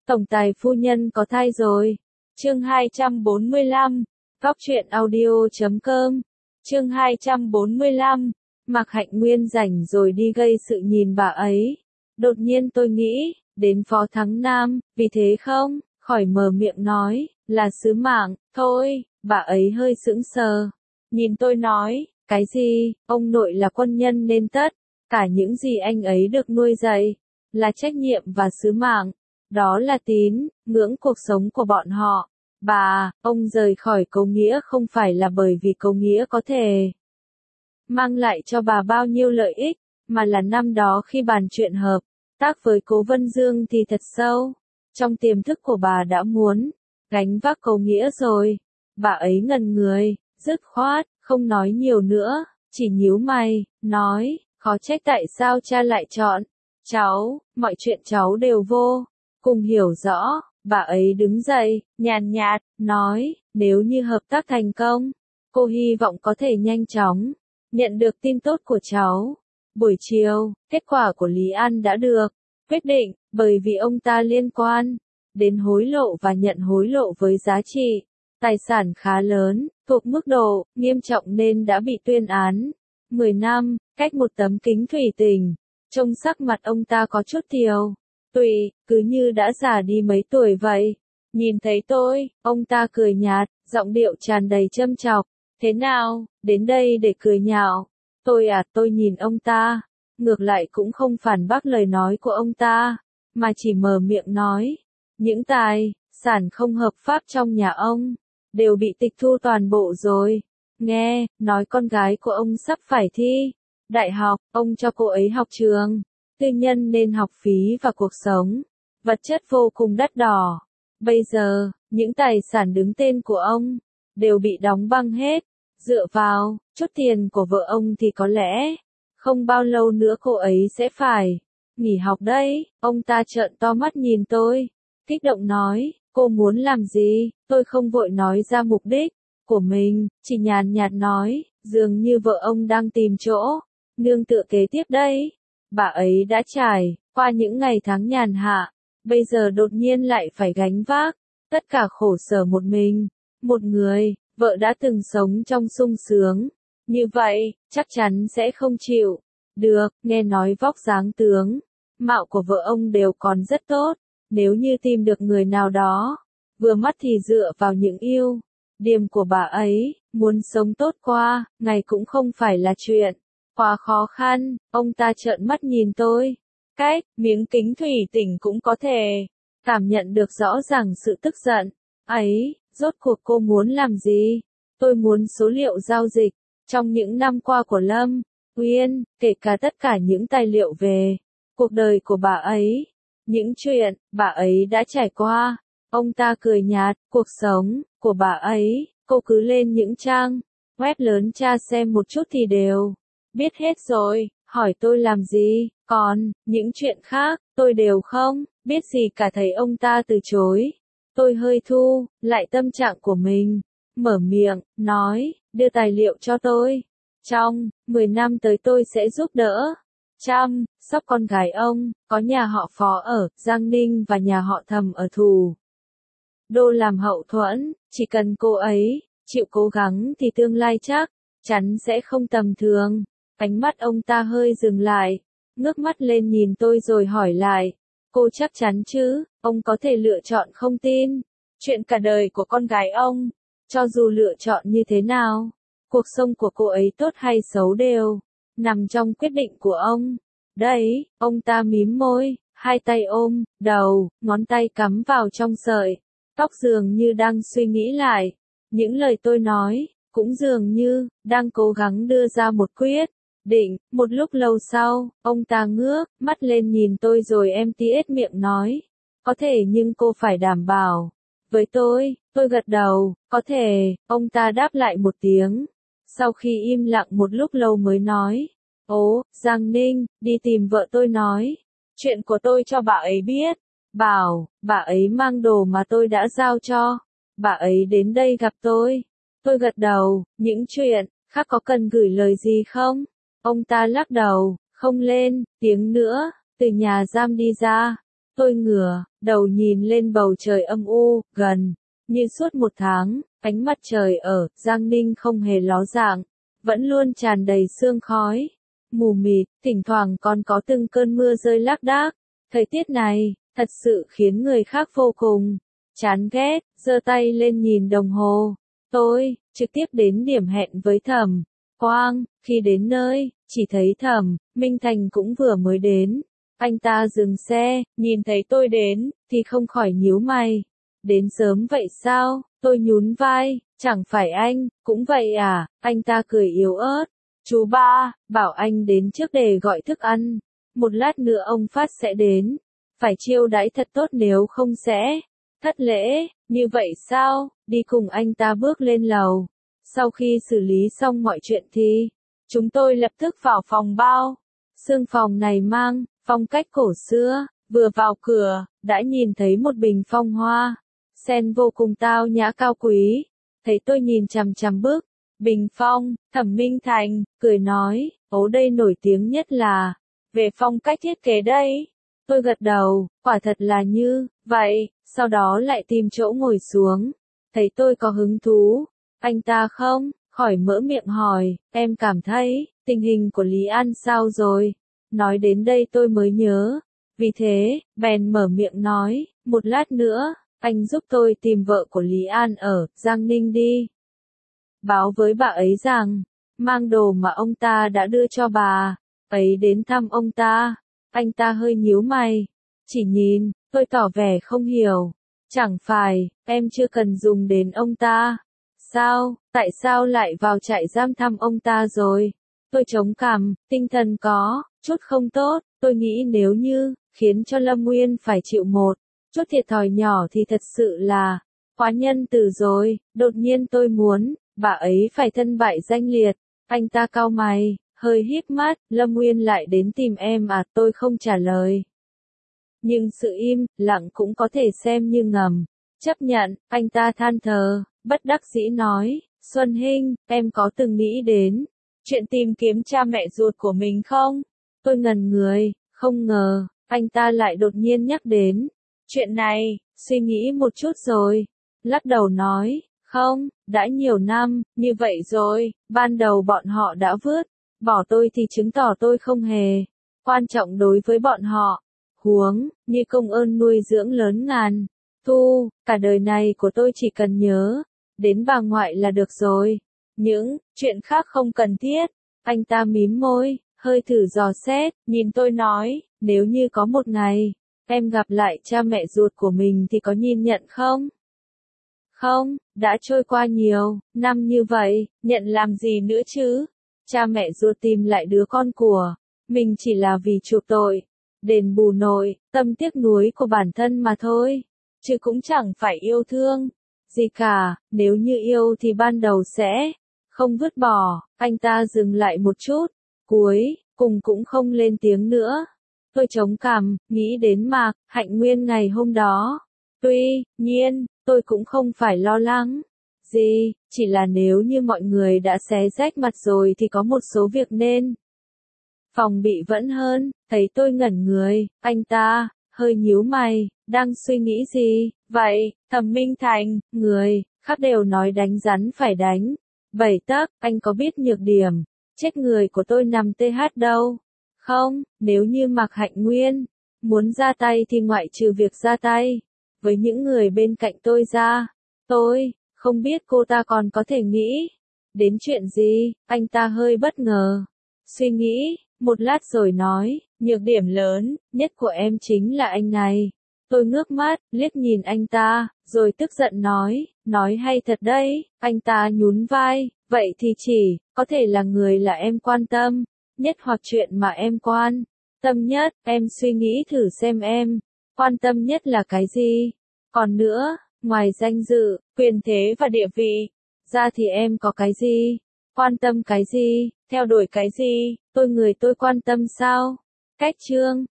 Tổng tài phu nhân có thai rồi. Chương 245. Góc truyện audio.com. Chương 245. Mạc Hạnh Nguyên rảnh rồi đi gây sự nhìn bà ấy. Đột nhiên tôi nghĩ, đến Phó Thắng Nam, vì thế không, khỏi mở miệng nói, là sứ mạng, thôi, bà ấy hơi sững sờ. Nhìn tôi nói, cái gì, ông nội là quân nhân nên tất, cả những gì anh ấy được nuôi dạy, là trách nhiệm và sứ mạng. Đó là tín ngưỡng cuộc sống của bọn họ. Bà, ông rời khỏi Câu Nghĩa không phải là bởi vì Câu Nghĩa có thể mang lại cho bà bao nhiêu lợi ích, mà là năm đó khi bàn chuyện hợp tác với Cố Vân Dương thì thật sâu, trong tiềm thức của bà đã muốn gánh vác Câu Nghĩa rồi. Bà ấy ngần người, dứt khoát, không nói nhiều nữa, chỉ nhíu mày, nói, khó trách tại sao cha lại chọn cháu, mọi chuyện cháu đều vô cùng hiểu rõ. Bà ấy đứng dậy, nhàn nhạt, nói, nếu như hợp tác thành công, cô hy vọng có thể nhanh chóng nhận được tin tốt của cháu. Buổi chiều, kết quả của Lý An đã được quyết định, bởi vì ông ta liên quan đến hối lộ và nhận hối lộ với giá trị tài sản khá lớn, thuộc mức độ nghiêm trọng nên đã bị tuyên án 10 năm, cách một tấm kính thủy tinh. Trông sắc mặt ông ta có chút tiều tụy, cứ như đã già đi mấy tuổi vậy. Nhìn thấy tôi, ông ta cười nhạt, giọng điệu tràn đầy châm chọc. Thế nào, đến đây để cười nhạo? Tôi nhìn ông ta, ngược lại cũng không phản bác lời nói của ông ta, mà chỉ mở miệng nói. Những tài sản không hợp pháp trong nhà ông đều bị tịch thu toàn bộ rồi. Nghe nói con gái của ông sắp phải thi đại học, ông cho cô ấy học trường tư nhân nên học phí và cuộc sống vật chất vô cùng đắt đỏ. Bây giờ, những tài sản đứng tên của ông đều bị đóng băng hết. Dựa vào chút tiền của vợ ông thì có lẽ không bao lâu nữa cô ấy sẽ phải nghỉ học đấy. Ông ta trợn to mắt nhìn tôi, kích động nói, cô muốn làm gì? Tôi không vội nói ra mục đích của mình, chỉ nhàn nhạt nói, dường như vợ ông đang tìm chỗ nương tựa kế tiếp đây. Bà ấy đã trải qua những ngày tháng nhàn hạ, bây giờ đột nhiên lại phải gánh vác tất cả khổ sở một mình. Một người vợ đã từng sống trong sung sướng như vậy, chắc chắn sẽ không chịu được. Nghe nói vóc dáng tướng mạo của vợ ông đều còn rất tốt, nếu như tìm được người nào đó vừa mắt thì dựa vào những ưu điểm của bà ấy, muốn sống tốt qua ngày cũng không phải là chuyện quá khó khăn. Ông ta trợn mắt nhìn tôi, cách miếng kính thủy tinh cũng có thể cảm nhận được rõ ràng sự tức giận ấy. Rốt cuộc cô muốn làm gì? Tôi muốn số liệu giao dịch trong những năm qua của Lâm Uyên, kể cả tất cả những tài liệu về cuộc đời của bà ấy, những chuyện bà ấy đã trải qua. Ông ta cười nhạt, cuộc sống của bà ấy, cô cứ lên những trang web lớn tra xem một chút thì đều biết hết rồi. Hỏi tôi làm gì? Còn những chuyện khác, tôi đều không biết gì cả. Thấy ông ta từ chối, tôi hơi thu lại tâm trạng của mình, mở miệng, nói, đưa tài liệu cho tôi. Trong 10 năm tới tôi sẽ giúp đỡ chăm sóc con gái ông, có nhà họ Phó ở Giang Ninh và nhà họ Thầm ở Thủ Đô làm hậu thuẫn. Chỉ cần cô ấy chịu cố gắng thì tương lai chắc chắn sẽ không tầm thường. Ánh mắt ông ta hơi dừng lại, ngước mắt lên nhìn tôi rồi hỏi lại, cô chắc chắn chứ? Ông có thể lựa chọn không tin chuyện cả đời của con gái ông. Cho dù lựa chọn như thế nào, cuộc sống của cô ấy tốt hay xấu đều nằm trong quyết định của ông. Đấy, ông ta mím môi, hai tay ôm đầu, ngón tay cắm vào trong sợi tóc dường như đang suy nghĩ lại những lời tôi nói, cũng dường như đang cố gắng đưa ra một quyết định. Một lúc lâu sau, ông ta ngước mắt lên nhìn tôi rồi tiết miệng nói, có thể nhưng cô phải đảm bảo với tôi. Tôi gật đầu, có thể. Ông ta đáp lại một tiếng, sau khi im lặng một lúc lâu mới nói, ố, Giang Ninh, đi tìm vợ tôi nói chuyện của tôi cho bà ấy biết, bảo bà ấy mang đồ mà tôi đã giao cho bà ấy đến đây gặp tôi. Tôi gật đầu, những chuyện khác có cần gửi lời gì không? Ông ta lắc đầu, không lên tiếng nữa. Từ nhà giam đi ra, Tôi ngửa đầu nhìn lên bầu trời âm u, gần như suốt một tháng, ánh mặt trời ở Giang Ninh không hề ló dạng, vẫn luôn tràn đầy sương khói, mù mịt, thỉnh thoảng còn có từng cơn mưa rơi lác đác. Thời tiết này, thật sự khiến người khác vô cùng chán ghét, giơ tay lên nhìn đồng hồ. Tôi trực tiếp đến điểm hẹn với Thẩm Quang, khi đến nơi, chỉ thấy Thẩm Minh Thành cũng vừa mới đến. Anh ta dừng xe, nhìn thấy tôi đến, thì không khỏi nhíu mày. Đến sớm vậy sao? Tôi nhún vai, chẳng phải anh, cũng vậy à? Anh ta cười yếu ớt. Chú ba, bảo anh đến trước để gọi thức ăn. Một lát nữa ông Phát sẽ đến. Phải chiêu đãi thật tốt nếu không sẽ thất lễ. Như vậy sao? Đi cùng anh ta bước lên lầu. Sau khi xử lý xong mọi chuyện thì chúng tôi lập tức vào phòng bao. Sương phòng này mang phong cách cổ xưa, vừa vào cửa, đã nhìn thấy một bình phong hoa sen vô cùng tao nhã cao quý. Thấy tôi nhìn chằm chằm bức bình phong, Thẩm Minh Thành cười nói, ố đây nổi tiếng nhất là về phong cách thiết kế đây. Tôi gật đầu, quả thật là như vậy, sau đó lại tìm chỗ ngồi xuống. Thấy tôi có hứng thú, anh ta không khỏi mở miệng hỏi, em cảm thấy tình hình của Lý An sao rồi? Nói đến đây tôi mới nhớ, vì thế, bèn mở miệng nói, một lát nữa, anh giúp tôi tìm vợ của Lý An ở Giang Ninh đi. Báo với bà ấy rằng, mang đồ mà ông ta đã đưa cho bà ấy đến thăm ông ta. Anh ta hơi nhíu mày, chỉ nhìn, tôi tỏ vẻ không hiểu. Chẳng phải, em chưa cần dùng đến ông ta. Sao, tại sao lại vào trại giam thăm ông ta rồi? Tôi chống cằm, tinh thần có chút không tốt, tôi nghĩ nếu như khiến cho Lâm Nguyên phải chịu một chút thiệt thòi nhỏ thì thật sự là quá nhân từ rồi. Đột nhiên tôi muốn bà ấy phải thân bại danh liệt. Anh ta cau mày, hơi híp mắt, Lâm Nguyên lại đến tìm em à? Tôi không trả lời. Nhưng sự im lặng cũng có thể xem như ngầm chấp nhận. Anh ta than thở, bất đắc dĩ nói, Xuân Hinh, em có từng nghĩ đến chuyện tìm kiếm cha mẹ ruột của mình không? Tôi ngẩn người, không ngờ anh ta lại đột nhiên nhắc đến chuyện này. Suy nghĩ một chút rồi lắc đầu nói, không, đã nhiều năm như vậy rồi. Ban đầu bọn họ đã vứt bỏ tôi thì chứng tỏ tôi không hề quan trọng đối với bọn họ. Huống như công ơn nuôi dưỡng lớn ngàn thu, cả đời này của tôi chỉ cần nhớ đến bà ngoại là được rồi. Những chuyện khác không cần thiết. Anh ta mím môi, hơi thử dò xét, nhìn tôi nói, nếu như có một ngày em gặp lại cha mẹ ruột của mình thì có nhìn nhận không? Không, đã trôi qua nhiều năm như vậy, nhận làm gì nữa chứ? Cha mẹ ruột tìm lại đứa con của mình chỉ là vì chuộc tội, đền bù nội tâm tiếc nuối của bản thân mà thôi, chứ cũng chẳng phải yêu thương gì cả. Nếu như yêu thì ban đầu sẽ không vứt bỏ. Anh ta dừng lại một chút, cuối cùng cũng không lên tiếng nữa. Tôi chống cằm, nghĩ đến Mạc Hạnh Nguyên ngày hôm đó. Tuy nhiên, tôi cũng không phải lo lắng gì, chỉ là nếu như mọi người đã xé rách mặt rồi thì có một số việc nên phòng bị vẫn hơn. Thấy tôi ngẩn người, anh ta hơi nhíu mày, đang suy nghĩ gì? Vậy, Thẩm Minh Thành, người khác đều nói đánh rắn phải đánh bảy tấc, anh có biết nhược điểm chết người của tôi nằm TH đâu không? Nếu như Mạc Hạnh Nguyên muốn ra tay thì ngoại trừ việc ra tay với những người bên cạnh tôi ra, tôi không biết cô ta còn có thể nghĩ đến chuyện gì. Anh ta hơi bất ngờ, suy nghĩ một lát rồi nói, nhược điểm lớn nhất của em chính là anh này. Tôi ngước mắt, liếc nhìn anh ta, rồi tức giận nói hay thật đấy. Anh ta nhún vai, vậy thì chỉ có thể là người là em quan tâm nhất hoặc chuyện mà em quan tâm nhất. Em suy nghĩ thử xem em quan tâm nhất là cái gì. Còn nữa, ngoài danh dự, quyền thế và địa vị ra thì em có cái gì? Quan tâm cái gì? Theo đuổi cái gì? Tôi quan tâm sao? Cách chương